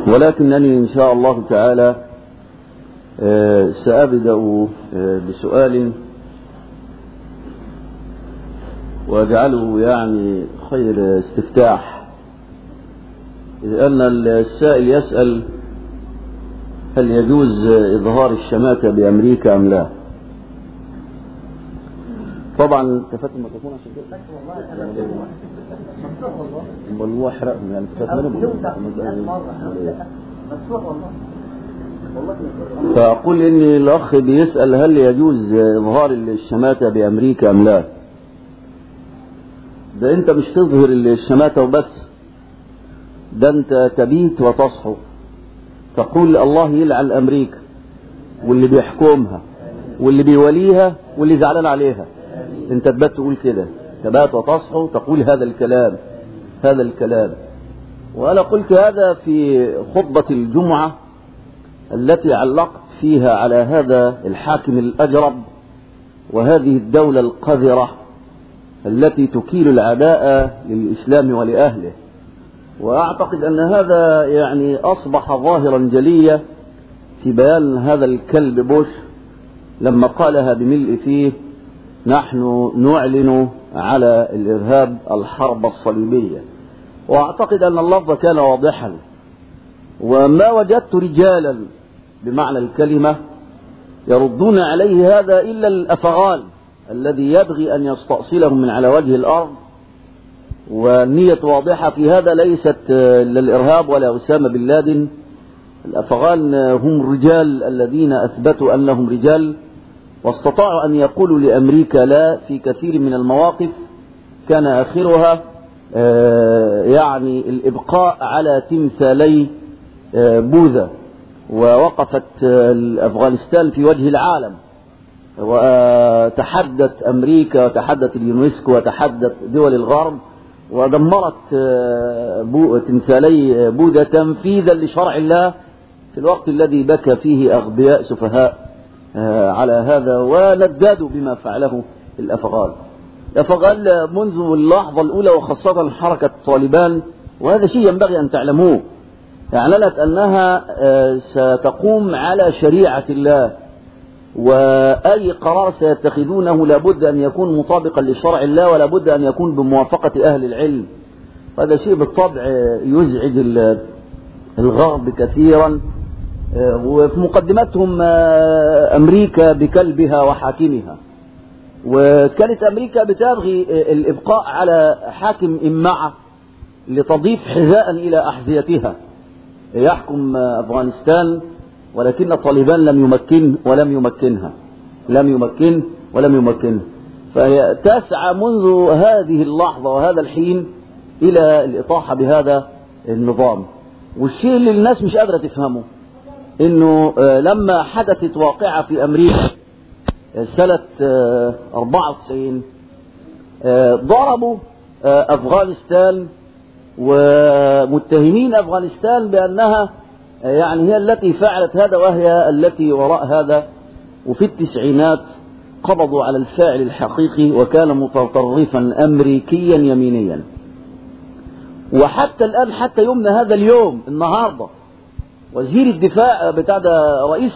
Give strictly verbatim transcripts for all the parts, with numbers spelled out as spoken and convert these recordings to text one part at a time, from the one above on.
ولكنني إن شاء الله تعالى سأبدأ بسؤال وأجعله يعني خير استفتاح، لأن السائل يسأل: هل يجوز إظهار الشماتة بأمريكا أم لا؟ طبعا تفت الميكروفون عشان كده والله هو حرقني يعني تفت فأقول إن الأخ بيسأل هل يجوز إظهار الشماتة بأمريكا أم لا؟ ده أنت مش تظهر الشماتة وبس، ده أنت تبيت وتصحو تقول الله يلعن أمريكا واللي بيحكمها واللي بيوليها واللي زعلان عليها. أنت تبات تقول كده، تبات وتصحو تقول هذا الكلام هذا الكلام. وأنا قلت هذا في خطبة الجمعة التي علقت فيها على هذا الحاكم الأجرب وهذه الدولة القذرة التي تكيل العداء للإسلام ولأهله. وأعتقد أن هذا يعني أصبح ظاهرا جليا في بيان هذا الكلب بوش لما قالها بملء فيه: نحن نعلن على الإرهاب الحرب الصليبية. وأعتقد أن اللفظ كان واضحا، وما وجدت رجالا بمعنى الكلمة يردون عليه هذا إلا الأفغان الذي يبغي أن يستأصلهم من على وجه الأرض. والنية واضحة في هذا، ليست للإرهاب ولا أسامة بن لادن. الأفغان هم الرجال الذين أثبتوا أنهم رجال واستطاعوا أن يقولوا لأمريكا لا في كثير من المواقف، كان آخرها يعني الإبقاء على تمثالي بوذا. ووقفت أفغانستان في وجه العالم، وتحدت أمريكا وتحدت اليونسكو وتحدت دول الغرب ودمرت تمثالي بوذا تنفيذا لشرع الله في الوقت الذي بكى فيه أغبياء سفهاء على هذا ونددوا بما فعله الأفغان. الأفغان منذ اللحظة الأولى وخاصة حركة طالبان، وهذا شيء ينبغي أن تعلموه، أعلنت أنها ستقوم على شريعة الله، وأي قرار سيتخذونه لابد أن يكون مطابقا لشرع الله ولا بد أن يكون بموافقة أهل العلم. هذا شيء بالطبع يزعج الغرب كثيرا، وفي مقدمتهم أمريكا بكلبها وحاكمها. وكانت أمريكا بتبغي الإبقاء على حاكم إمعة لتضيف حذاء إلى أحذيتها يحكم أفغانستان، ولكن طالبان لم يمكن ولم يمكنها لم يمكن ولم يمكنها فهي تسعى منذ هذه اللحظة وهذا الحين إلى الإطاحة بهذا النظام. والشيء اللي الناس مش قادرة تفهمه إنه لما حدثت واقعة في أمريكا سنة أربعة وتسعين ضربوا أفغانستان ومتهمين أفغانستان بأنها يعني هي التي فعلت هذا وهي التي وراء هذا. وفي التسعينات قبضوا على الفاعل الحقيقي وكان متطرفا أمريكيا يمينيا. وحتى الآن حتى يومنا هذا اليوم النهاردة وزير الدفاع بتاع ده رئيس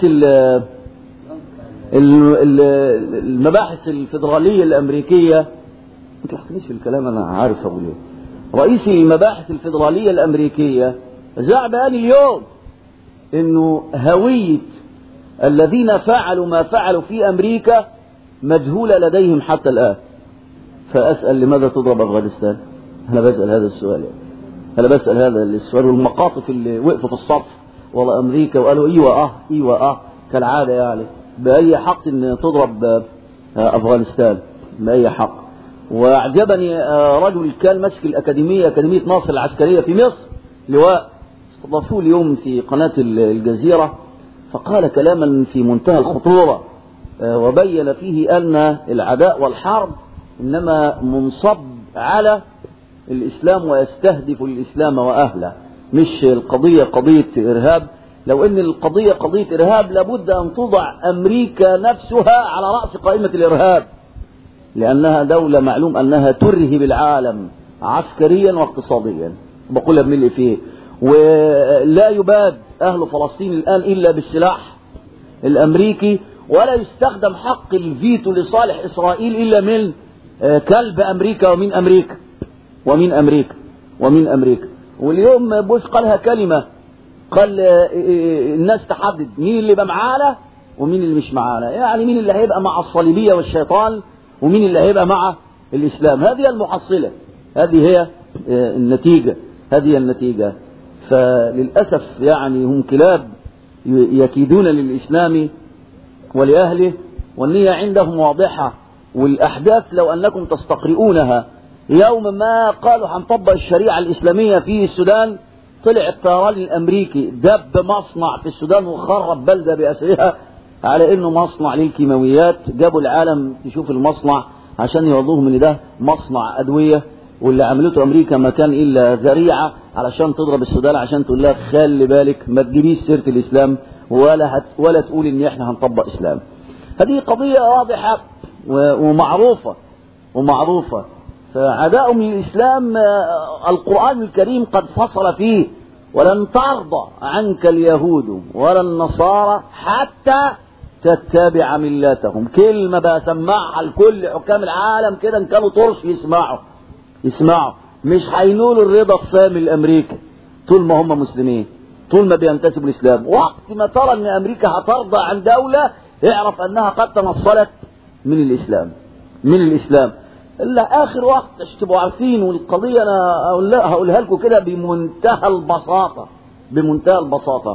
المباحث الفيدرالية الأمريكية، ما تلحقنيش في الكلام أنا عارف أقول إيه، رئيس المباحث الفيدرالية الأمريكية زعم اليوم إنه هوية الذين فعلوا ما فعلوا في أمريكا مجهولة لديهم حتى الآن. فأسأل: لماذا تضرب أفغانستان؟ أنا بسأل هذا السؤال يعني. أنا بسأل هذا السؤال. والمقاطف اللي وقفوا في الصف والله أمريكا وقالوا إيوة أه إيوة أه كالعادة يعني، بأي حق إن تضرب أفغانستان؟ بأي حق؟ وأعجبني رجل كان ماسك الأكاديمية أكاديمية ناصر العسكرية في مصر، لواء، استضافوه اليوم في قناة الجزيرة، فقال كلاما في منتهى الخطورة وبين فيه أن العداء والحرب إنما منصب على الإسلام ويستهدف الإسلام وأهله، مش القضية قضية إرهاب. لو أن القضية قضية إرهاب لابد أن توضع أمريكا نفسها على رأس قائمة الإرهاب، لأنها دولة معلوم أنها ترهب العالم عسكريا واقتصاديا. بقول ابن اللي فيه. ولا يباد أهل فلسطين الآن إلا بالسلاح الأمريكي، ولا يستخدم حق الفيتو لصالح إسرائيل إلا من كلب أمريكا ومن أمريكا ومن أمريكا ومن أمريكا. واليوم بوش قالها كلمة، قال الناس تحدد مين اللي يبقى معانا ومين اللي مش معانا، يعني مين اللي هيبقى مع الصليبية والشيطان ومين اللي هيبقى مع الإسلام. هذه المحصلة، هذه هي النتيجة، هذه النتيجة. فللأسف يعني هم كلاب يكيدون للإسلام ولأهله، والنية عندهم واضحة. والأحداث لو أنكم تستقرؤونها، يوم ما قالوا هنطبق الشريعة الإسلامية في السودان، طلع الطيران الأمريكي دب مصنع في السودان وخرب بلدة بأسرها على إنه مصنع للكيماويات. جابوا العالم تشوف المصنع عشان يوضوهم إن ده مصنع أدوية، واللي عملته أمريكا ما كان إلا ذريعة علشان تضرب السودان، عشان تقول لها خلي بالك ما تجيبيش سيرة الإسلام ولا هت ولا تقول إن إحنا هنطبق إسلام. هذه قضية واضحة ومعروفة ومعروفة. فعداؤهم للإسلام القرآن الكريم قد فصل فيه: ولن ترضى عنك اليهود ولا النصارى حتى تتبع ملتهم. كلمة بسمعها لكل حكام العالم كده، ان كانوا طرش يسمعوا يسمعوا مش هينولوا الرضا السامي الأمريكي طول ما هم مسلمين، طول ما بينتسبوا الإسلام. وقت ما ترى ان أمريكا هترضى عن دولة، اعرف انها قد تنصلت من الإسلام من الإسلام إلا آخر وقت عشان تبقوا عارفين. والقضية أنا هقولها لكم كده بمنتهى البساطة بمنتهى البساطة.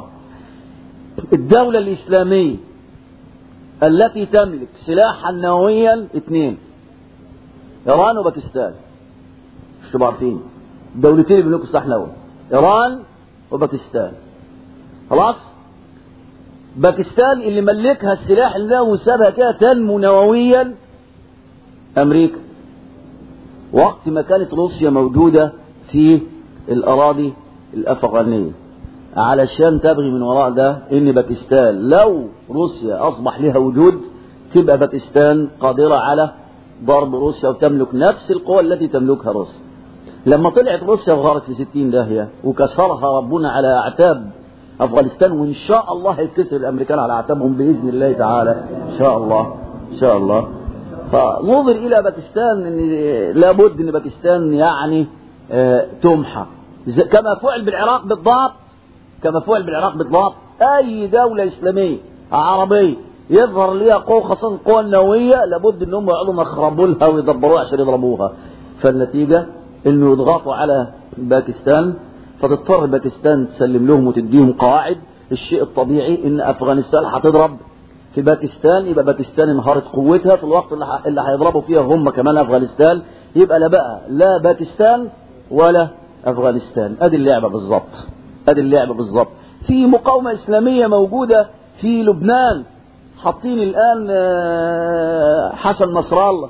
الدولة الإسلامية التي تملك سلاحا نوويا اثنين: إيران وباكستان. مش تبقوا عارفين دولتين بيملكوا سلاح نووي، إيران وباكستان. خلاص، باكستان اللي ملكها السلاح النووي وسابها كده تنمو نوويا أمريكا، وقت ما كانت روسيا موجودة في الأراضي الأفغانية، علشان تبغي من وراء ده إن باكستان لو روسيا أصبح لها وجود تبقى باكستان قادرة على ضرب روسيا وتملك نفس القوة التي تملكها روسيا. لما طلعت روسيا وغارت في ستين داهية وكسرها ربنا على أعتاب أفغانستان، وإن شاء الله هيتكسر الأمريكان على أعتابهم بإذن الله تعالى إن شاء الله إن شاء الله. فنظر إلى باكستان إن لابد إن باكستان يعني آه تمحى كما فعل بالعراق بالضبط كما فعل بالعراق بالضبط. أي دولة إسلامية عربية يظهر لها قوة، خاصة القوى النووية، لابد إنهم يقعدوا يخربوا لها ويدبروها عشان يضربوها. فالنتيجة إنه يضغطوا على باكستان، فتضطر باكستان تسلم لهم وتديهم قواعد. الشيء الطبيعي إن أفغانستان هتضرب في باكستان، يبقى باكستان انهارت قوتها في الوقت اللي هيضربوا فيها هم كمان أفغانستان، يبقى لا بقى لا باكستان ولا أفغانستان. أدي اللعبة بالضبط أدي اللعبة بالضبط. في مقاومة إسلامية موجودة في لبنان، حاطين الآن حسن نصر الله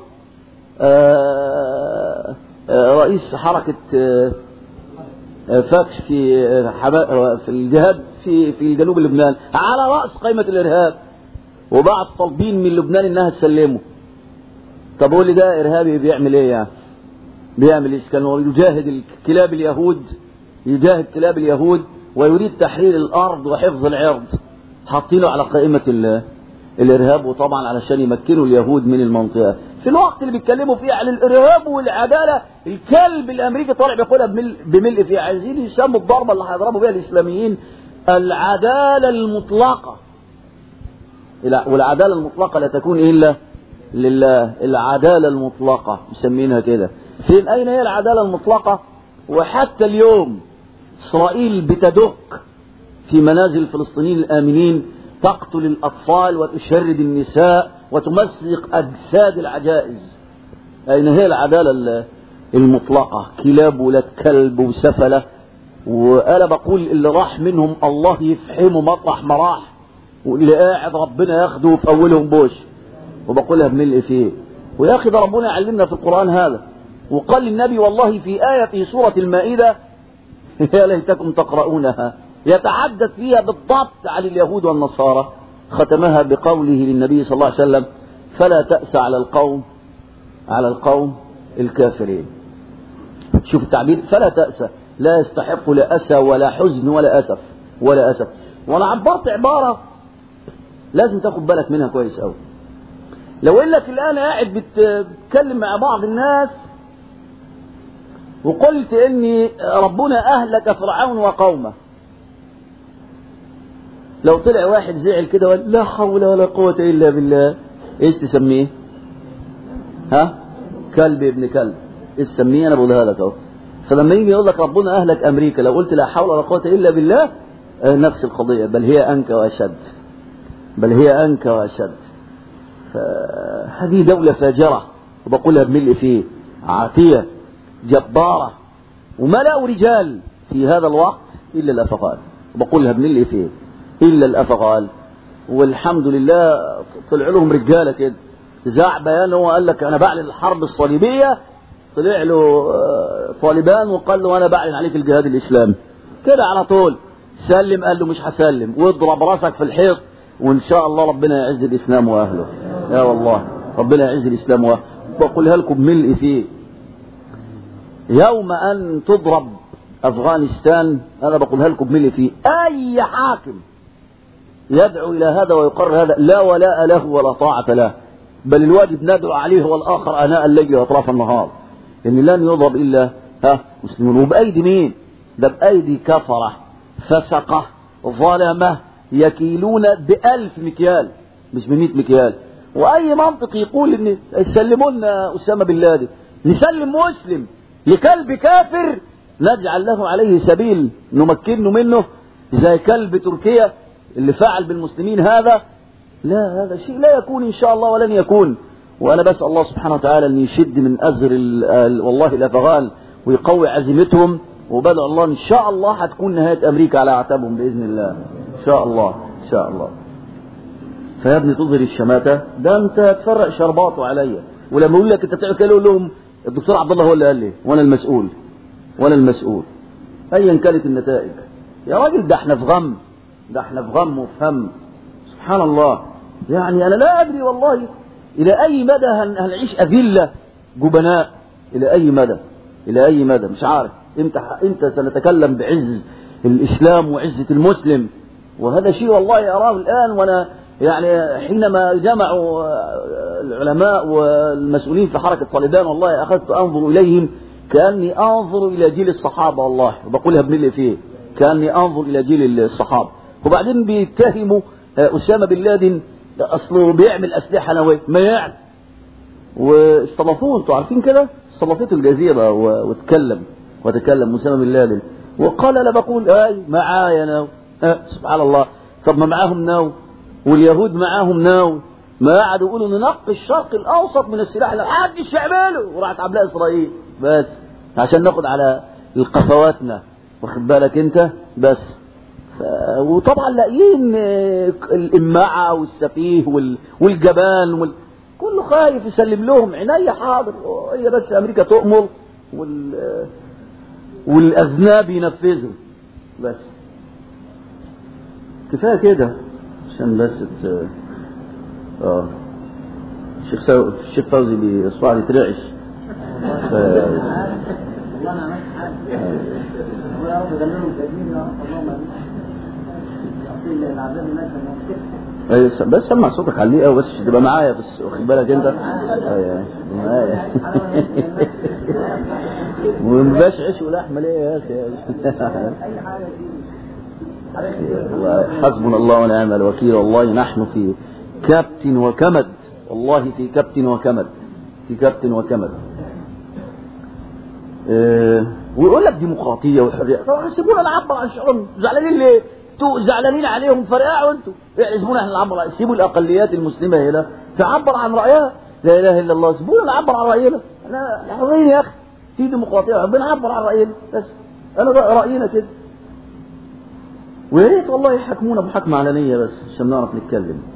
رئيس حركة فتح في في الجهاد في في جنوب لبنان على رأس قائمة الإرهاب، وبعد طالبين من لبنان انها تسلمه. طب قول لي ده ارهابي بيعمل ايه يعني؟ بيعمل ايه؟ كان يجاهد كلاب اليهود يجاهد كلاب اليهود ويريد تحرير الارض وحفظ العرض، حاطينه على قائمة الارهاب، وطبعا علشان يمكنوا اليهود من المنطقة. في الوقت اللي بيتكلموا فيه عن الارهاب والعدالة، الكلب الامريكي طالع بيقولها بملء فيه. عايزين يسموا الضربة اللي هيضربوا بها الاسلاميين العدالة المطلقة. والعدالة المطلقة لا تكون إلا لله. العدالة المطلقة مسمينها كده. فين أين هي العدالة المطلقة؟ وحتى اليوم إسرائيل بتدك في منازل الفلسطينيين الآمنين، تقتل الأطفال وتشرد النساء وتمزق أجساد العجائز. أين هي العدالة المطلقة؟ كلاب ولاد كلب وسفلة. وأنا بقول اللي راح منهم الله يفحمه مطرح ما راح، واللي قاعد ربنا ياخده في أولهم بوش. وبقولها بملء فيه. ويا أخي ده ربنا يعلمنا في القرآن هذا، وقال للنبي والله في آية في سورة المائدة يا ليتكم تقرؤونها، يتحدث فيها بالضبط عن اليهود والنصارى، ختمها بقوله للنبي صلى الله عليه وسلم: فلا تأس على القوم على القوم الكافرين. شوف التعبير، فلا تأس، لا يستحق لا أسى ولا حزن ولا أسف ولا أسف. وأنا عبرت عبارة لازم تاخد بالك منها كويس أوي. لو إنك الآن قاعد بتتكلم مع بعض الناس وقلت إني ربنا أهلك فرعون وقومه، لو طلع واحد زعل كده وقال لا حول ولا قوة إلا بالله، إيش تسميه؟ ها؟ كلب ابن كلب. إيش تسميه؟ أنا بقولها لك أهو. فلما يجي يقول لك ربنا أهلك أمريكا، لو قلت لا حول ولا قوة إلا بالله، نفس القضية، بل هي أنك وأشد، بل هي أنك وأشد. فهذه دولة فاجرة، وبقولها بملء فيه، عاتية جبارة، وملأ رجال في هذا الوقت إلا الأفغان، وبقولها بملء فيه إلا الأفغان. والحمد لله طلع لهم رجالة كده، زع بيان هو قال لك أنا بعلن الحرب الصليبية، طلع له طالبان وقال له أنا بعلن عليك الجهاد الإسلامي كده على طول. سلم، قال له مش هسلم، واضرب راسك في الحيط وإن شاء الله ربنا يعز الإسلام وأهله. يا والله ربنا يعز الإسلام وأهله. بقولها لكم ملء فيه. يوم أن تضرب أفغانستان، أنا بقولها لكم ملء فيه، أي حاكم يدعو إلى هذا ويقرر هذا لا ولاء له ولا طاعة له، بل الواجب ندعو عليه والآخر أناء الليل وأطراف النهار، إن لن يضرب إلا ها مسلمون. وبأيدي مين؟ ده بأيدي كفرة فسقة ظلمة يكيلون بألف مكيال مش بمئة مكيال. وأي منطق يقول إن يسلموا لنا أسامة بن لادن، نسلم مسلم لكلب كافر نجعل له عليه سبيل نمكنه منه زي كلب تركيا اللي فعل بالمسلمين هذا؟ لا، هذا شيء لا يكون إن شاء الله ولن يكون. وأنا بسأل الله سبحانه وتعالى أن يشد من أزر والله الأفغان ويقوي عزيمتهم، وبدأ الله إن شاء الله هتكون نهاية أمريكا على أعتابهم بإذن الله إن شاء الله إن شاء الله. فيا ابني تظهر الشماتة، ده أنت تفرق شرباطه عليا. ولما يقول لك أنت بتعمل كده، يقول لهم الدكتور عبد الله هو اللي قال لي وأنا المسؤول وأنا المسؤول أيا كانت النتائج. يا راجل ده احنا في غم، ده احنا في غم وفي هم. سبحان الله. يعني أنا لا أدري والله إلى أي مدى هنعيش أذلة جبناء، إلى أي مدى إلى أي مدى مش عارف. إمتى إمتى سنتكلم بعز الإسلام وعزة المسلم؟ وهذا شيء والله أراه الآن. وأنا يعني حينما جمعوا العلماء والمسؤولين في حركة طالبان والله أخذت أنظر إليهم كأني أنظر إلى جيل الصحابة، والله وبقولها بملء فيه، كأني أنظر إلى جيل الصحابة. وبعدين بيتهموا أسامة بن لادن أصله بيعمل أسلحة نووية، ما يعني. واستضافوه، انتوا عارفين كده، استضافته الجزيرة وتكلم وتكلم أسامة بن لادن وقال أنا بقول آي معايا ناو. أه سبحان الله. طب ما معاهم ناو واليهود معاهم ناو، ما قعدوا يقولوا ننقي الشرق الأوسط من السلاح اللي محدش يعمله، وراحت عاملاها إسرائيل بس عشان ناخد على القفواتنا، واخد بالك أنت بس. وطبعا لاقيين الإماعة والسفيه والجبان وال... كله خايف يسلم لهم. عناية حاضر، هي بس أمريكا تؤمر وال... والأذناب ينفذوا بس. كفاية كده عشان بس ت... اه الشيخ سو... الشيخ فوزي بيصبح يترعش. ف... ايوه بس سمع صوتك عليه قوي بس تبقى معايا بس، واخد بالك انت؟ ايوه معايا. ومبقاش عيش ولحمه ليه يا اخي؟ حسبنا الله ونعم الوكيل. والله نحن في كبت وكمد، والله في كبت وكمد، في كبت وكمد. اه ويقول لك ديمقراطيه وحريه، طب سيبونا نعبر عن شعورنا. زعلانين ليه؟ انتوا زعلانين عليهم فرقعوا انتوا، سيبونا احنا نعبر. سيبوا الاقليات المسلمه هنا تعبر عن رايها، لا اله الا الله. سيبونا نعبر عن راينا، احنا حرين يا اخي، في ديمقراطيه بنعبر عن راينا بس. انا راينا كده، ويا ريت والله يحكمونا بحكم علنيه بس عشان نعرف نتكلم.